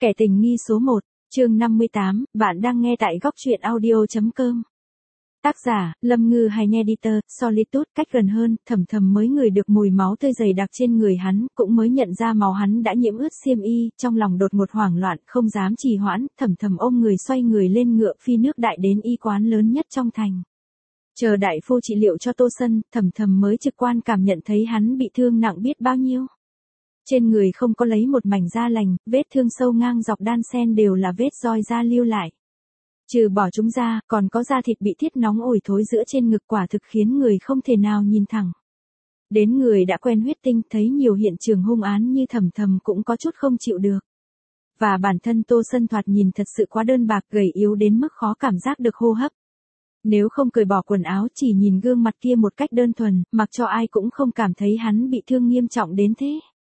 Kẻ tình nghi số 1, chương 58, bạn đang nghe tại góc truyện audio.com. Tác giả, Lâm Ngư Hành Editor, Solitude. Cách gần hơn, Thầm Thầm mới ngửi được mùi máu tươi dày đặc trên người hắn, cũng mới nhận ra máu hắn đã nhiễm ướt xiêm y, trong lòng đột ngột hoảng loạn, không dám trì hoãn, Thầm Thầm ôm người xoay người lên ngựa phi nước đại đến y quán lớn nhất trong thành. Chờ đại phu trị liệu cho Tô Sân, Thầm Thầm mới trực quan cảm nhận thấy hắn bị thương nặng biết bao nhiêu. Trên người không có lấy một mảnh da lành, vết thương sâu ngang dọc đan sen đều là vết roi da lưu lại. Trừ bỏ chúng ra, còn có da thịt bị thiết nóng ổi thối giữa trên ngực, quả thực khiến người không thể nào nhìn thẳng. Đến người đã quen huyết tinh, thấy nhiều hiện trường hung án như Thầm Thầm cũng có chút không chịu được. Và bản thân Tô Sân thoạt nhìn thật sự quá đơn bạc, gầy yếu đến mức khó cảm giác được hô hấp. Nếu không cởi bỏ quần áo, chỉ nhìn gương mặt kia một cách đơn thuần, mặc cho ai cũng không cảm thấy hắn bị thương nghiêm trọng đến thế.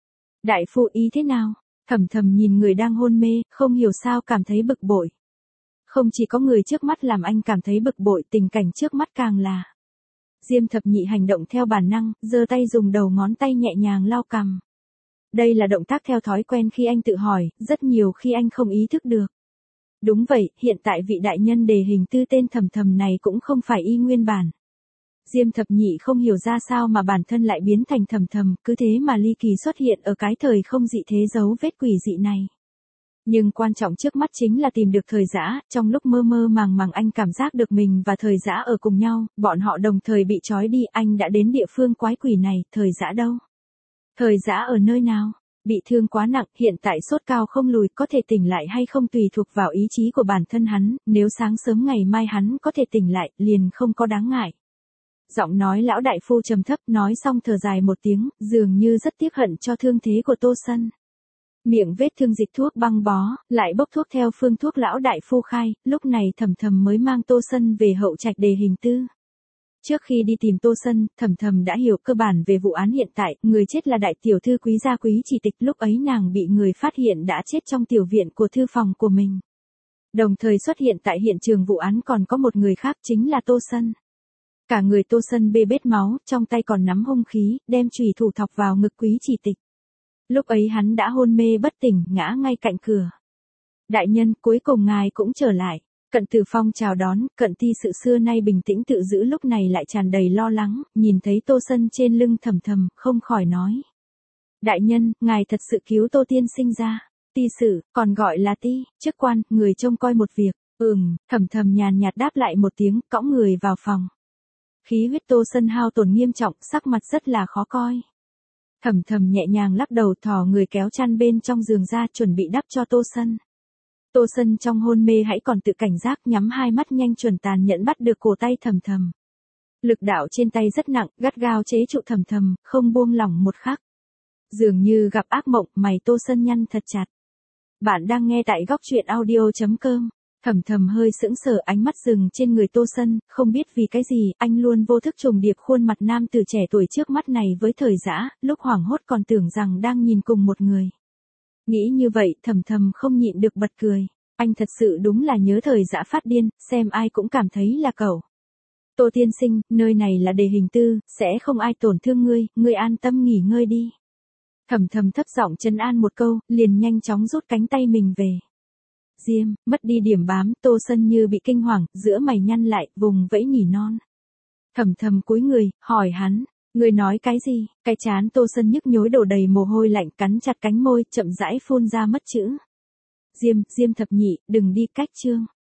Đại phu ý thế nào? Thầm Thầm nhìn người đang hôn mê, không hiểu sao cảm thấy bực bội. Không chỉ có người trước mắt làm anh cảm thấy bực bội, tình cảnh trước mắt càng là. Diêm Thập Nhị hành động theo bản năng, giơ tay dùng đầu ngón tay nhẹ nhàng lau cằm. Đây là động tác theo thói quen khi anh tự hỏi, rất nhiều khi anh không ý thức được. Đúng vậy, hiện tại vị đại nhân đề hình tư tên Thầm Thầm này cũng không phải y nguyên bản. Diêm Thập Nhị không hiểu ra sao mà bản thân lại biến thành Thầm Thầm, cứ thế mà ly kỳ xuất hiện ở cái thời không dị thế dấu vết quỷ dị này. Nhưng quan trọng trước mắt chính là tìm được Thời Dã, trong lúc mơ mơ màng màng anh cảm giác được mình và Thời Dã ở cùng nhau, bọn họ đồng thời bị trói đi, anh đã đến địa phương quái quỷ này, Thời Dã đâu? Thời Dã ở nơi nào? Bị thương quá nặng, hiện tại sốt cao không lùi, có thể tỉnh lại hay không tùy thuộc vào ý chí của bản thân hắn, nếu sáng sớm ngày mai hắn có thể tỉnh lại, liền không có đáng ngại. Giọng nói lão đại phu trầm thấp, nói xong thở dài một tiếng, dường như rất tiếc hận cho thương thế của Tô Sân. Miệng vết thương dịch thuốc băng bó, lại bốc thuốc theo phương thuốc lão đại phu khai, lúc này Thầm Thầm mới mang Tô Sân về hậu trạch đề hình tư. Trước khi đi tìm Tô Sân, Thầm Thầm đã hiểu cơ bản về vụ án hiện tại, người chết là đại tiểu thư Quý gia Quý Chỉ Tịch, lúc ấy nàng bị người phát hiện đã chết trong tiểu viện của thư phòng của mình. Đồng thời xuất hiện tại hiện trường vụ án còn có một người khác, chính là Tô Sân. Cả người Tô Sân bê bết máu, trong tay còn nắm hung khí, đem chùy thủ thọc vào ngực Quý Chỉ Tịch. Lúc ấy hắn đã hôn mê bất tỉnh, ngã ngay cạnh cửa. Đại nhân, cuối cùng ngài cũng trở lại. Cận Tử Phong chào đón, Cận Ti sự xưa nay bình tĩnh tự giữ lúc này lại tràn đầy lo lắng, nhìn thấy Tô Sân trên lưng Thầm Thầm, không khỏi nói. Đại nhân, ngài thật sự cứu Tô tiên sinh ra. Ti sự, còn gọi là Ti, chức quan, người trông coi một việc. Thầm Thầm nhàn nhạt đáp lại một tiếng, cõng người vào phòng. Khí huyết Tô Sân hao tổn nghiêm trọng, sắc mặt rất là khó coi. Thầm Thầm nhẹ nhàng lắc đầu, thò người kéo chăn bên trong giường ra, chuẩn bị đắp cho Tô Sân. Tô Sân trong hôn mê hãy còn tự cảnh giác, nhắm hai mắt nhanh chuẩn tàn nhẫn bắt được cổ tay Thầm Thầm. Lực đạo trên tay rất nặng, gắt gao chế trụ Thầm Thầm, không buông lỏng một khắc. Dường như gặp ác mộng, mày Tô Sân nhăn thật chặt. Bạn đang nghe tại góc truyện audio.com. Thầm Thầm hơi sững sờ, ánh mắt dừng trên người Tô Sân, không biết vì cái gì, anh luôn vô thức trùng điệp khuôn mặt nam tử trẻ tuổi trước mắt này với Thời Dã, lúc hoảng hốt còn tưởng rằng đang nhìn cùng một người. Nghĩ như vậy, Thầm Thầm không nhịn được bật cười. Anh thật sự đúng là nhớ Thời Dã phát điên, xem ai cũng cảm thấy là cẩu. Tô tiên sinh, nơi này là đề hình tư, sẽ không ai tổn thương ngươi an tâm nghỉ ngơi đi. Thầm Thầm thấp giọng trấn an một câu, liền nhanh chóng rút cánh tay mình về. Diêm, mất đi điểm bám, Tô Sân như bị kinh hoàng, giữa mày nhăn lại, vùng vẫy nỉ non. Thầm Thầm cúi người, hỏi hắn, ngươi nói cái gì? Cái trán Tô Sân nhức nhối đổ đầy mồ hôi lạnh, cắn chặt cánh môi, chậm rãi phun ra mất chữ. Diêm Thập Nhị, đừng đi, cách chương.